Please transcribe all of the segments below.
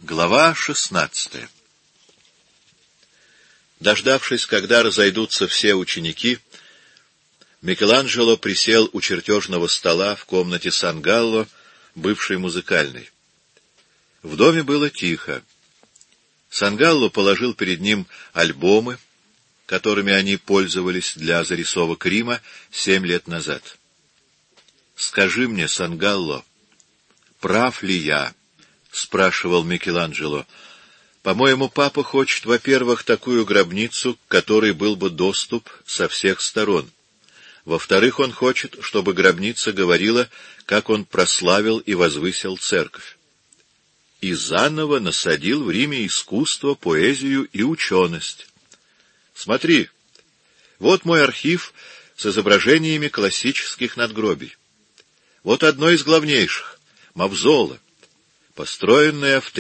Глава 16. Дождавшись, когда разойдутся все ученики, Микеланджело присел у чертежного стола в комнате Сан-Галло, бывшей музыкальной. В доме было тихо. Сан-Галло положил перед ним альбомы, которыми они пользовались для зарисовок Рима 7 лет назад. «Скажи мне, Сан-Галло, прав ли я?» — спрашивал Микеланджело. «По-моему, папа хочет, во-первых, такую гробницу, к которой был бы доступ со всех сторон. Во-вторых, он хочет, чтобы гробница говорила, как он прославил и возвысил церковь. И заново насадил в Риме искусство, поэзию и ученость. Смотри, вот мой архив с изображениями классических надгробий. Вот одно из главнейших — Мавзола, построенное в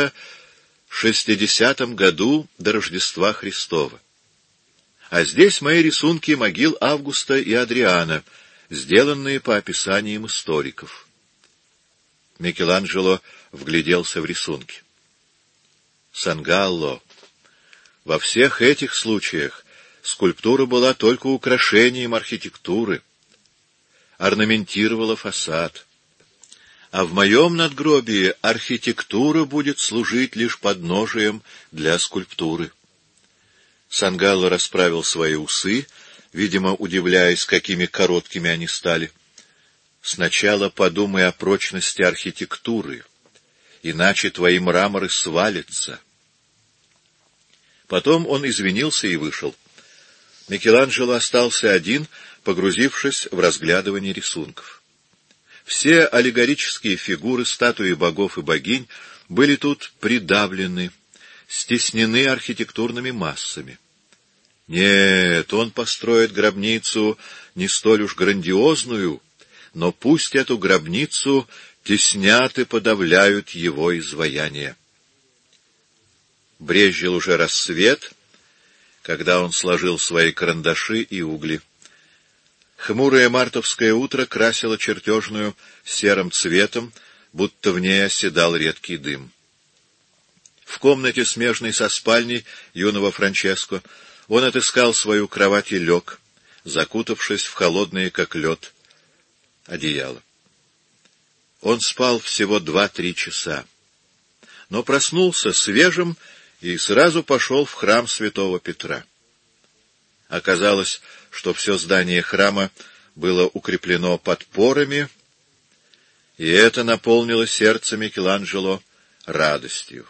360 году до Рождества Христова. А здесь мои рисунки могил Августа и Адриана, сделанные по описаниям историков». Микеланджело вгляделся в рисунки. «Сан-Галло, во всех этих случаях скульптура была только украшением архитектуры, орнаментировала фасад. А в моем надгробии архитектура будет служить лишь подножием для скульптуры». Сан-Галло расправил свои усы, видимо, удивляясь, какими короткими они стали. «Сначала подумай о прочности архитектуры, иначе твои мраморы свалятся». Потом он извинился и вышел. Микеланджело остался один, погрузившись в разглядывание рисунков. Все аллегорические фигуры, статуи богов и богинь были тут придавлены, стеснены архитектурными массами. Нет, он построит гробницу не столь уж грандиозную, но пусть эту гробницу теснят и подавляют его изваяния. Брезжил уже рассвет, когда он сложил свои карандаши и угли. Хмурое мартовское утро красило чертежную серым цветом, будто в ней оседал редкий дым. В комнате, смежной со спальней юного Франческо, он отыскал свою кровать и лег, закутавшись в холодные, как лед, одеяло. Он спал всего 2-3 часа, но проснулся свежим и сразу пошел в храм святого Петра. Оказалось, что все здание храма было укреплено подпорами, и это наполнило сердце Микеланджело радостью.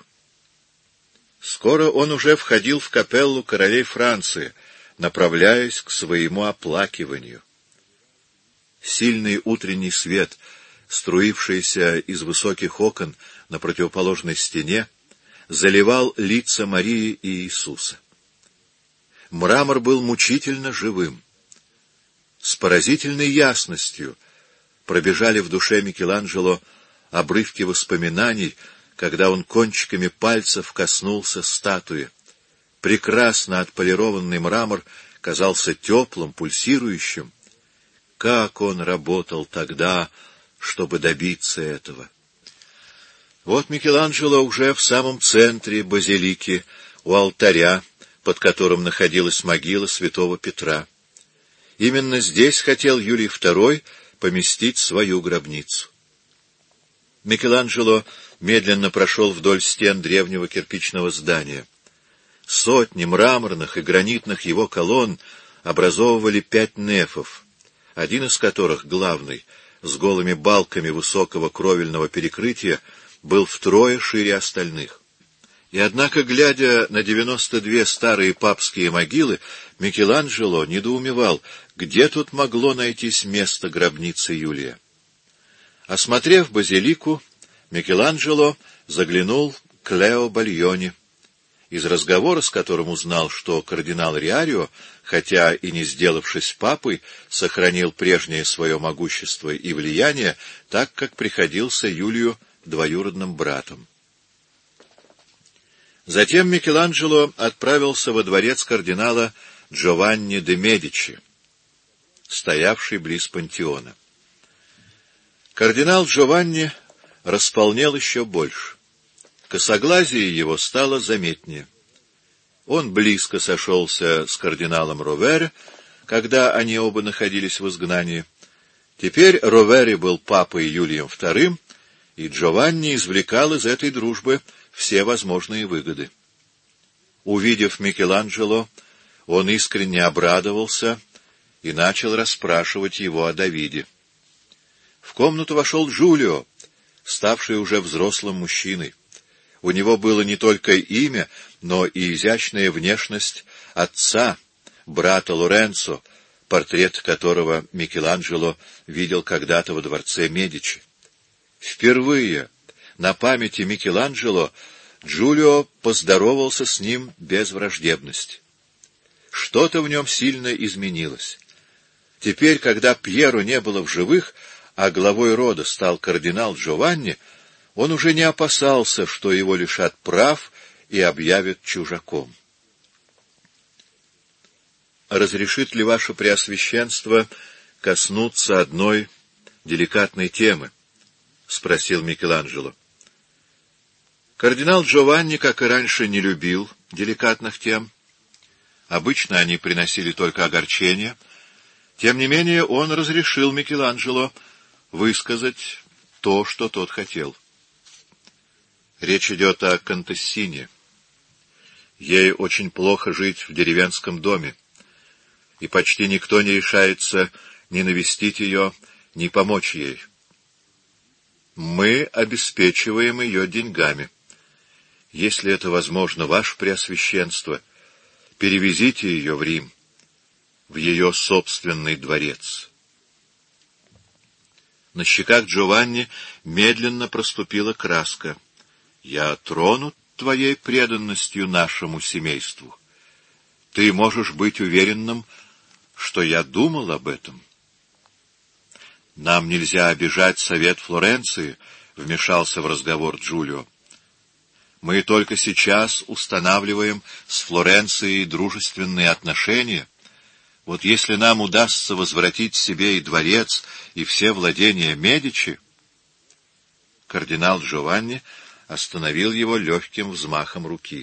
Скоро он уже входил в капеллу королей Франции, направляясь к своему оплакиванию. Сильный утренний свет, струившийся из высоких окон на противоположной стене, заливал лица Марии и Иисуса. Мрамор был мучительно живым. С поразительной ясностью пробежали в душе Микеланджело обрывки воспоминаний, когда он кончиками пальцев коснулся статуи. Прекрасно отполированный мрамор казался теплым, пульсирующим. Как он работал тогда, чтобы добиться этого! Вот Микеланджело уже в самом центре базилики, у алтаря, под которым находилась могила святого Петра. Именно здесь хотел Юлий II поместить свою гробницу. Микеланджело медленно прошел вдоль стен древнего кирпичного здания. Сотни мраморных и гранитных его колонн образовывали 5 нефов, один из которых, главный, с голыми балками высокого кровельного перекрытия, был втрое шире остальных. И однако, глядя на 92 старые папские могилы, Микеланджело недоумевал, где тут могло найтись место гробницы Юлия. Осмотрев базилику, Микеланджело заглянул к Лео Бальони, из разговора с которым узнал, что кардинал Риарио, хотя и не сделавшись папой, сохранил прежнее свое могущество и влияние, так как приходился Юлию двоюродным братом. Затем Микеланджело отправился во дворец кардинала Джованни де Медичи, стоявший близ Пантеона. Кардинал Джованни располнел еще больше. Косоглазие его стало заметнее. Он близко сошелся с кардиналом Ровere, когда они оба находились в изгнании. Теперь Ровere был папой Юлием II, и Джованни извлекал из этой дружбы все возможные выгоды. Увидев Микеланджело, он искренне обрадовался и начал расспрашивать его о Давиде. В комнату вошел Джулио, ставший уже взрослым мужчиной. У него было не только имя, но и изящная внешность отца, брата Лоренцо, портрет которого Микеланджело видел когда-то во дворце Медичи. Впервые на памяти Микеланджело Джулио поздоровался с ним без враждебности. Что-то в нем сильно изменилось. Теперь, когда Пьеро не было в живых, а главой рода стал кардинал Джованни, он уже не опасался, что его лишат прав и объявят чужаком. «Разрешит ли ваше преосвященство коснуться одной деликатной темы?» — спросил Микеланджело. Кардинал Джованни, как и раньше, не любил деликатных тем. Обычно они приносили только огорчение. Тем не менее, он разрешил Микеланджело высказать то, что тот хотел. Речь идет о Контессине. Ей очень плохо жить в деревенском доме, и почти никто не решается ни навестить ее, ни помочь ей. Мы обеспечиваем ее деньгами. Если это возможно, ваше преосвященство, перевезите ее в Рим, в ее собственный дворец. На щеках Джованни медленно проступила краска. «Я тронут твоей преданностью нашему семейству. Ты можешь быть уверенным, что я думал об этом». «Нам нельзя обижать совет Флоренции», — вмешался в разговор Джулио. «Мы только сейчас устанавливаем с Флоренцией дружественные отношения. Вот если нам удастся возвратить себе и дворец, и все владения Медичи...» Кардинал Джованни остановил его легким взмахом руки.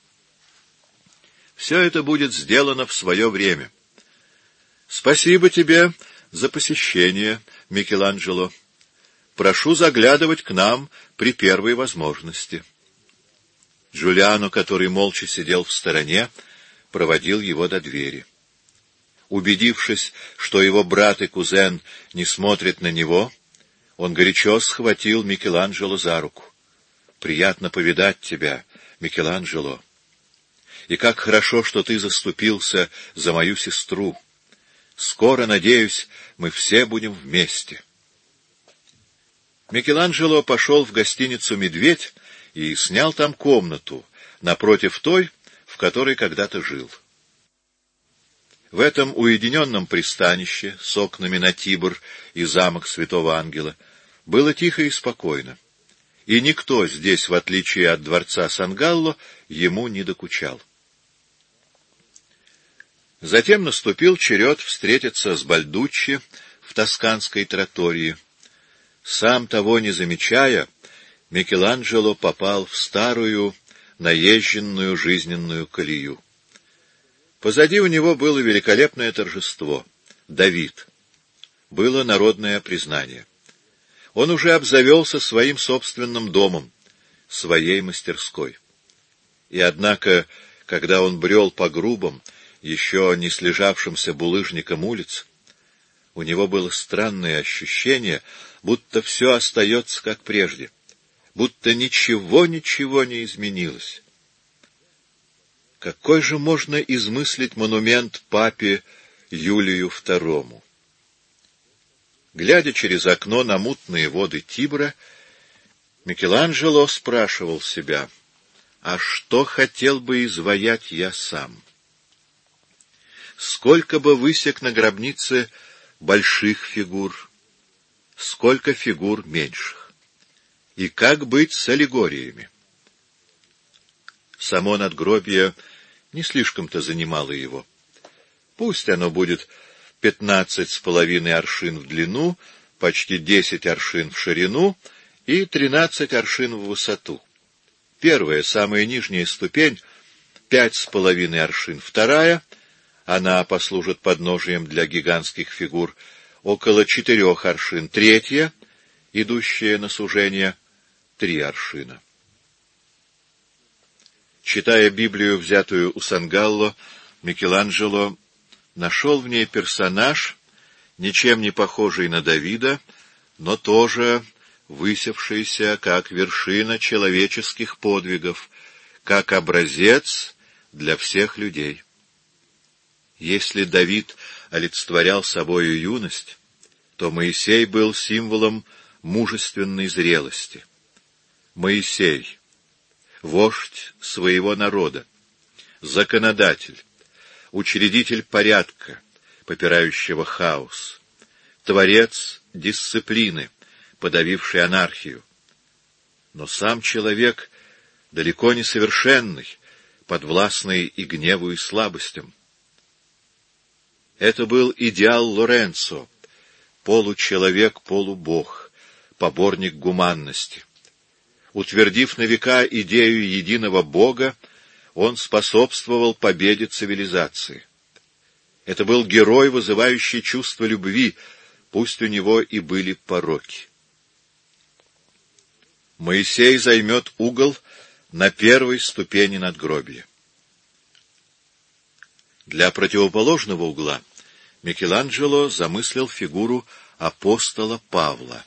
«Все это будет сделано в свое время. Спасибо тебе за посещение, Микеланджело. Прошу заглядывать к нам при первой возможности». Джулиано, который молча сидел в стороне, проводил его до двери. Убедившись, что его брат и кузен не смотрят на него, он горячо схватил Микеланджело за руку. «Приятно повидать тебя, Микеланджело. И как хорошо, что ты заступился за мою сестру. Скоро, надеюсь, мы все будем вместе». Микеланджело пошел в гостиницу «Медведь» и снял там комнату, напротив той, в которой когда-то жил. В этом уединенном пристанище с окнами на Тибр и замок Святого Ангела было тихо и спокойно, и никто здесь, в отличие от дворца Сан-Галло, ему не докучал. Затем наступил черед встретиться с Бальдуччи в тосканской траттории. Сам того не замечая, Микеланджело попал в старую, наезженную жизненную колею. Позади у него было великолепное торжество — Давид. Было народное признание. Он уже обзавелся своим собственным домом, своей мастерской. И однако, когда он брел по грубым, еще не слежавшимся булыжником улиц, у него было странное ощущение, будто все остается как прежде, будто ничего не изменилось. Какой же можно измыслить монумент папе Юлию II? Глядя через окно на мутные воды Тибра, Микеланджело спрашивал себя, а что хотел бы изваять я сам? Сколько бы высек на гробнице больших фигур, сколько фигур меньших? И как быть с аллегориями? Само надгробие не слишком-то занимало его. Пусть оно будет 15,5 аршин в длину, почти 10 аршин в ширину и 13 аршин в высоту. Первая, самая нижняя ступень, 5,5 аршин. Вторая, она послужит подножием для гигантских фигур, около 4 аршин. Третья, идущая на сужение, 3 аршина. Читая Библию, взятую у Сангалло, Микеланджело нашел в ней персонаж, ничем не похожий на Давида, но тоже высевшийся как вершина человеческих подвигов, как образец для всех людей. Если Давид олицетворял собою юность, то Моисей был символом мужественной зрелости. Моисей — вождь своего народа, законодатель, учредитель порядка, попирающего хаос, творец дисциплины, подавивший анархию. Но сам человек далеко не совершенный, подвластный и гневу, и слабостям. Это был идеал Лоренцо, получеловек, полубог, поборник гуманности. Утвердив на века идею единого Бога, он способствовал победе цивилизации. Это был герой, вызывающий чувство любви, пусть у него и были пороки. Моисей займет угол на первой ступени надгробия. Для противоположного угла Микеланджело замыслил фигуру апостола Павла.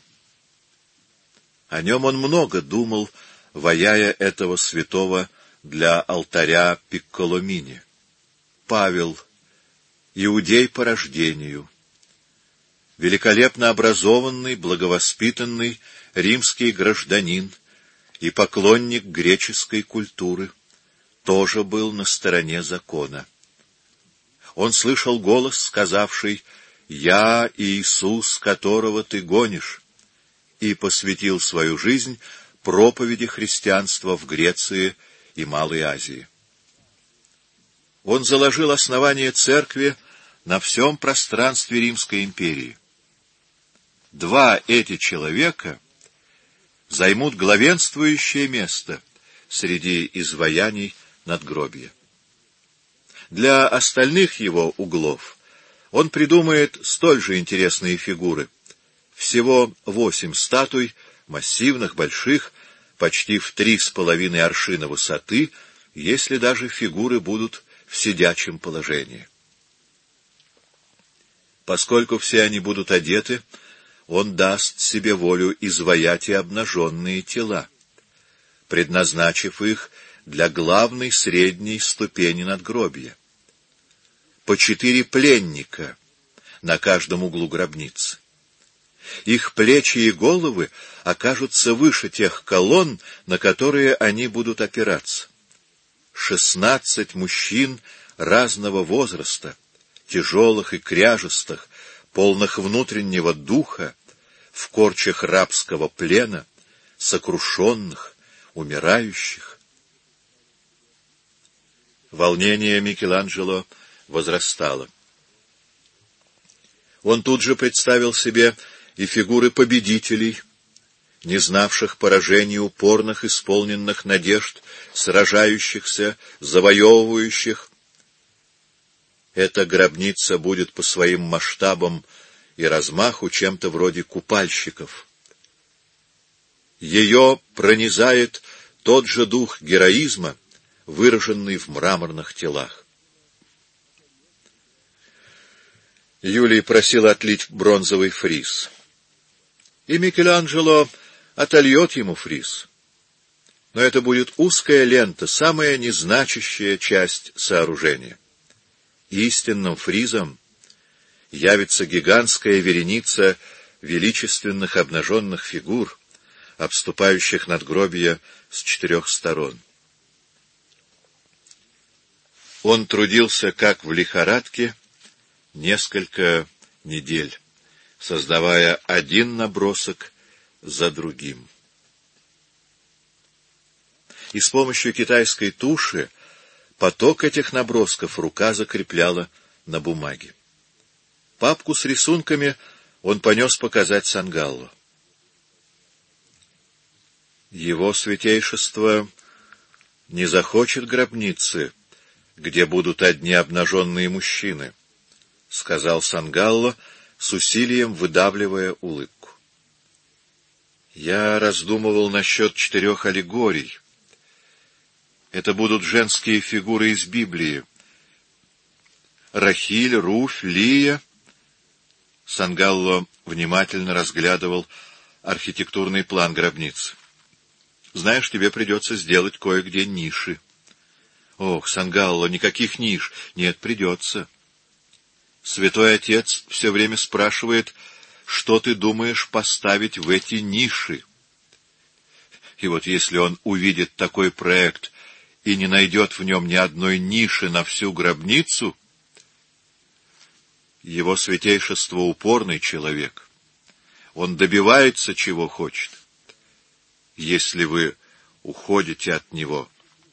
О нем он много думал, ваяя этого святого для алтаря Пикколомини. Павел, иудей по рождению, великолепно образованный, благовоспитанный римский гражданин и поклонник греческой культуры, тоже был на стороне закона. Он слышал голос, сказавший: «Я Иисус, которого ты гонишь», и посвятил свою жизнь проповеди христианства в Греции и Малой Азии. Он заложил основание церкви на всем пространстве Римской империи. Два эти человека займут главенствующее место среди изваяний надгробия. Для остальных его углов он придумает столь же интересные фигуры. Всего 8 статуй, массивных, больших, почти в 3,5 аршина высоты, если даже фигуры будут в сидячем положении. Поскольку все они будут одеты, он даст себе волю изваять и обнаженные тела, предназначив их для главной средней ступени надгробия. По 4 пленника на каждом углу гробницы. Их плечи и головы окажутся выше тех колонн, на которые они будут опираться. 16 мужчин разного возраста, тяжелых и кряжестых, полных внутреннего духа, в корчах рабского плена, сокрушенных, умирающих. Волнение Микеланджело возрастало. Он тут же представил себе и фигуры победителей, не знавших поражений, упорных, исполненных надежд, сражающихся, завоевывающих. Эта гробница будет по своим масштабам и размаху чем-то вроде купальщиков. Ее пронизает тот же дух героизма, выраженный в мраморных телах. Юлий просил отлить бронзовый фриз. И Микеланджело отольет ему фриз. Но это будет узкая лента, самая незначащая часть сооружения. Истинным фризом явится гигантская вереница величественных обнаженных фигур, обступающих надгробия с 4 сторон. Он трудился, как в лихорадке, несколько недель, создавая один набросок за другим. И с помощью китайской туши поток этих набросков рука закрепляла на бумаге. Папку с рисунками он понес показать Сангалло. Его святейшество не захочет гробницы, где будут одни обнаженные мужчины, — сказал Сангалло, с усилием выдавливая улыбку. Я раздумывал насчет 4 аллегорий. Это будут женские фигуры из Библии. Рахиль, Руфь, Лия. Сангалло внимательно разглядывал архитектурный план гробницы. Знаешь, тебе придется сделать кое-где ниши. Ох, Сангалло, никаких ниш. Нет, придется. Святой Отец все время спрашивает, что ты думаешь поставить в эти ниши. И вот если он увидит такой проект и не найдет в нем ни одной ниши на всю гробницу, его святейшество упорный человек. Он добивается, чего хочет. Если вы уходите от него.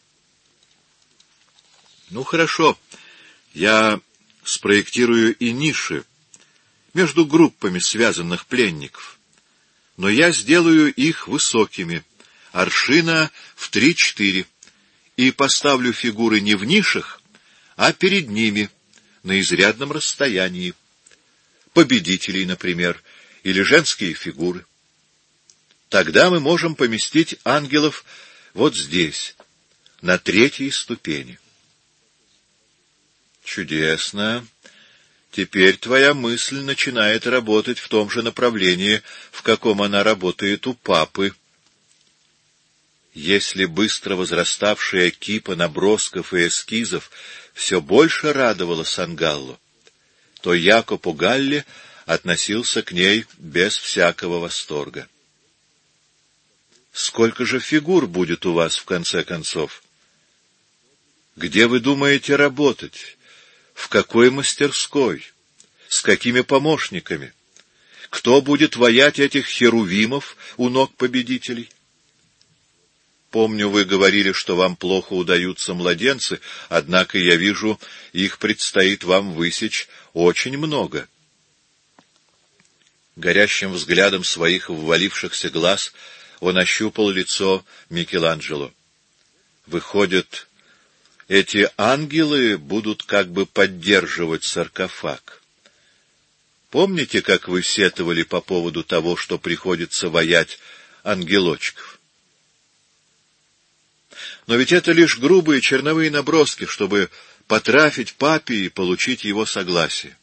Ну, хорошо, я спроектирую и ниши между группами связанных пленников, но я сделаю их высокими, аршина в 3-4, и поставлю фигуры не в нишах, а перед ними, на изрядном расстоянии. Победителей, например, или женские фигуры. Тогда мы можем поместить ангелов вот здесь, на 3-й ступени. Чудесно. Теперь твоя мысль начинает работать в том же направлении, в каком она работает у папы. Если быстро возраставшая кипа набросков и эскизов все больше радовала Сангалло, то Якоб Галли относился к ней без всякого восторга. Сколько же фигур будет у вас, в конце концов? Где вы думаете работать? В какой мастерской? С какими помощниками? Кто будет ваять этих херувимов у ног победителей? Помню, вы говорили, что вам плохо удаются младенцы, однако я вижу, их предстоит вам высечь очень много. Горящим взглядом своих ввалившихся глаз он ощупал лицо Микеланджело. Выходит, эти ангелы будут как бы поддерживать саркофаг. Помните, как вы сетовали по поводу того, что приходится ваять ангелочков? Но ведь это лишь грубые черновые наброски, чтобы потрафить папе и получить его согласие.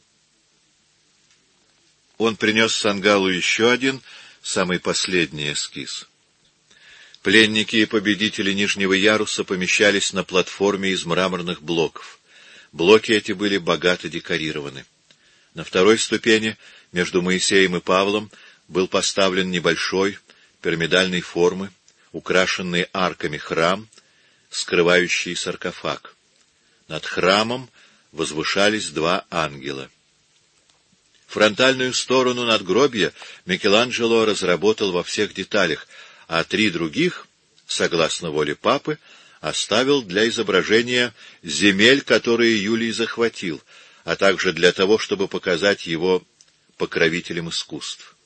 Он принес Сангаллу еще один, самый последний эскиз. Пленники и победители нижнего яруса помещались на платформе из мраморных блоков. Блоки эти были богато декорированы. На 2-й ступени, между Моисеем и Павлом, был поставлен небольшой, пирамидальной формы, украшенный арками храм, скрывающий саркофаг. Над храмом возвышались 2 ангела. Фронтальную сторону надгробья Микеланджело разработал во всех деталях, а 3 других, согласно воле папы, оставил для изображения земель, которые Юлий захватил, а также для того, чтобы показать его покровителем искусств.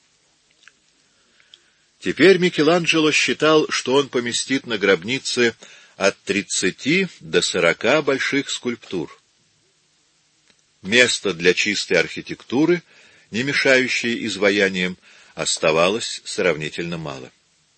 Теперь Микеланджело считал, что он поместит на гробнице от 30 до 40 больших скульптур. Места для чистой архитектуры, не мешающей изваяниям, оставалось сравнительно мало.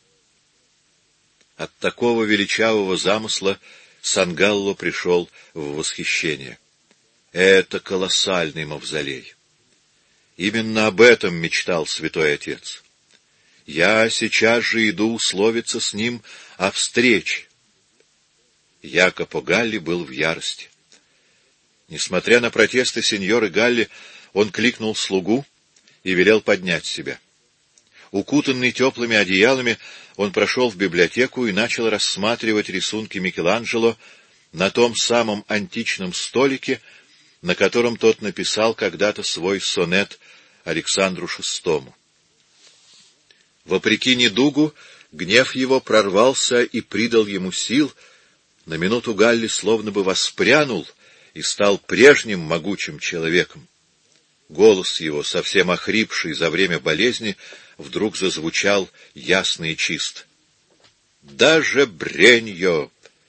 От такого величавого замысла Сангалло пришел в восхищение. Это колоссальный мавзолей. Именно об этом мечтал святой отец. Я сейчас же иду условиться с ним о встрече. Якоб Галли был в ярости. Несмотря на протесты сеньоры Галли, он кликнул слугу и велел поднять себя. Укутанный теплыми одеялами, он прошел в библиотеку и начал рассматривать рисунки Микеланджело на том самом античном столике, на котором тот написал когда-то свой сонет Александру VI. Вопреки недугу, гнев его прорвался и придал ему сил. На минуту Галли словно бы воспрянул и стал прежним могучим человеком. Голос его, совсем охрипший за время болезни, вдруг зазвучал ясно и чисто. «Даже Бреньо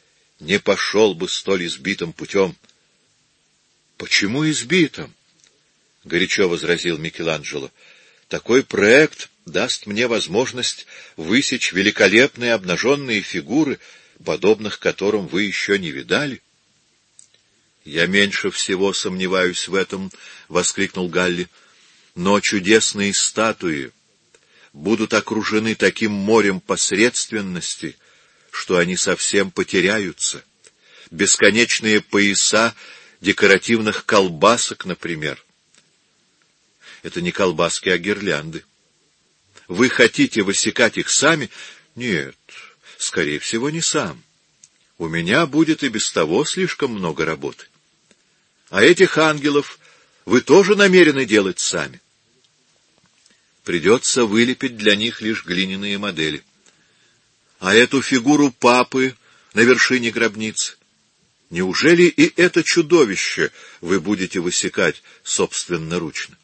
не пошел бы столь избитым путем. — Почему избитым? — горячо возразил Микеланджело. — Такой проект даст мне возможность высечь великолепные обнаженные фигуры, подобных которым вы еще не видали. — Я меньше всего сомневаюсь в этом, — воскликнул Галли. — Но чудесные статуи будут окружены таким морем посредственности, что они совсем потеряются. Бесконечные пояса декоративных колбасок, например. Это не колбаски, а гирлянды. Вы хотите высекать их сами? Нет, скорее всего, не сам. У меня будет и без того слишком много работы. А этих ангелов вы тоже намерены делать сами? Придется вылепить для них лишь глиняные модели. А эту фигуру папы на вершине гробницы? Неужели и это чудовище вы будете высекать собственноручно?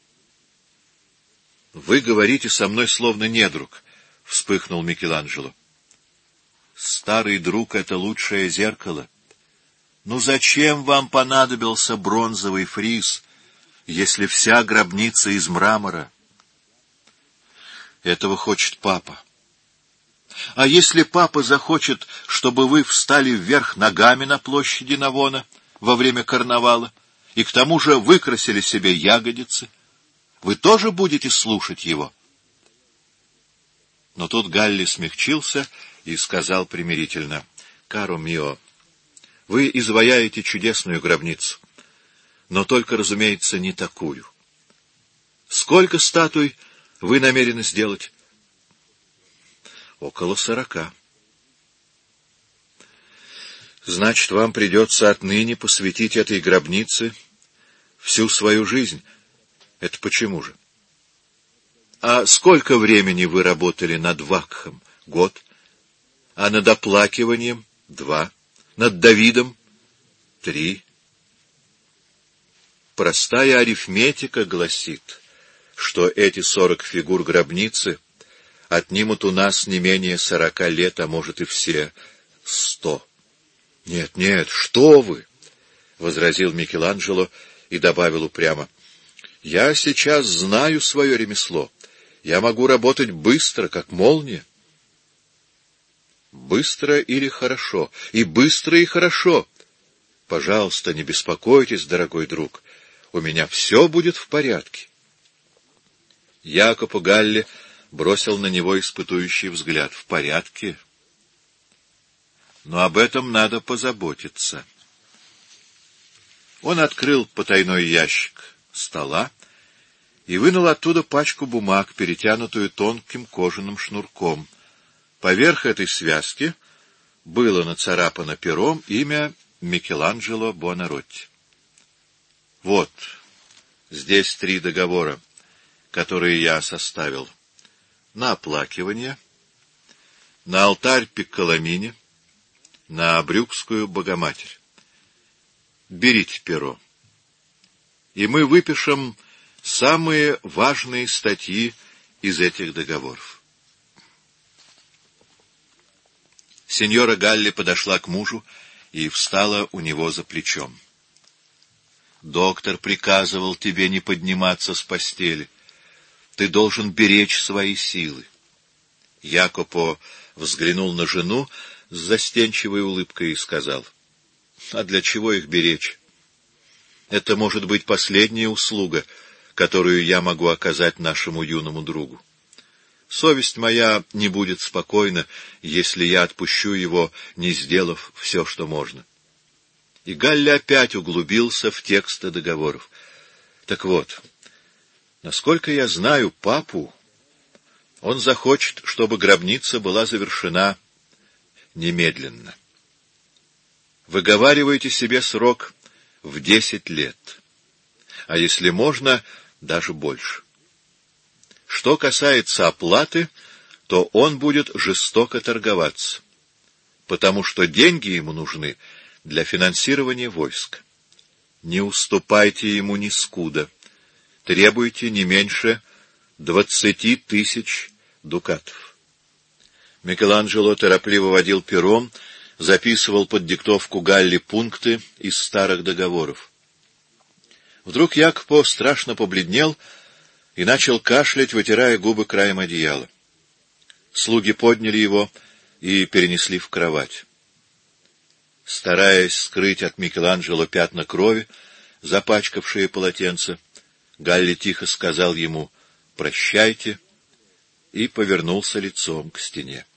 — Вы говорите со мной словно недруг, — вспыхнул Микеланджело. — Старый друг — это лучшее зеркало. Ну зачем вам понадобился бронзовый фриз, если вся гробница из мрамора? Этого хочет папа. А если папа захочет, чтобы вы встали вверх ногами на площади Навона во время карнавала и к тому же выкрасили себе ягодицы, вы тоже будете слушать его? Но тут Галли смягчился и сказал примирительно: — Каро мио, вы изваяете чудесную гробницу, но только, разумеется, не такую. Сколько статуй вы намерены сделать? Около 40. Значит, вам придется отныне посвятить этой гробнице всю свою жизнь. Это почему же? А сколько времени вы работали над Вакхом? Год. А над оплакиванием? 2. Над Давидом? 3. Простая арифметика гласит, что эти 40 фигур гробницы отнимут у нас не менее 40 лет, а может и все 100. — Нет, нет, что вы! — возразил Микеланджело и добавил упрямо. — Я сейчас знаю свое ремесло. Я могу работать быстро, как молния. — Быстро или хорошо? И быстро, и хорошо. Пожалуйста, не беспокойтесь, дорогой друг. У меня все будет в порядке. Якоб Галли бросил на него испытующий взгляд. — В порядке? Но об этом надо позаботиться. Он открыл потайной ящик стола и вынул оттуда пачку бумаг, перетянутую тонким кожаным шнурком. Поверх этой связки было нацарапано пером имя Микеланджело Буонаротти. Вот, здесь 3 договора, которые я составил. На оплакивание, на алтарь Пикколамине, на Брюгскую Богоматерь. Берите перо, и мы выпишем самые важные статьи из этих договоров. Сеньора Галли подошла к мужу и встала у него за плечом. — Доктор приказывал тебе не подниматься с постели. Ты должен беречь свои силы. Якопо взглянул на жену с застенчивой улыбкой и сказал: — А для чего их беречь? Это может быть последняя услуга, которую я могу оказать нашему юному другу. Совесть моя не будет спокойна, если я отпущу его, не сделав все, что можно. И Галли опять углубился в тексты договоров. Так вот, насколько я знаю папу, он захочет, чтобы гробница была завершена немедленно. Выговаривайте себе срок в 10 лет, а если можно, даже больше. Что касается оплаты, то он будет жестоко торговаться, потому что деньги ему нужны для финансирования войск. Не уступайте ему ни скуда, требуйте не меньше 20 000 дукатов. Микеланджело торопливо водил пером записывал под диктовку Галли пункты из старых договоров. Вдруг Якобо страшно побледнел и начал кашлять, вытирая губы краем одеяла. Слуги подняли его и перенесли в кровать. Стараясь скрыть от Микеланджело пятна крови, запачкавшие полотенце, Галли тихо сказал ему «прощайте» и повернулся лицом к стене.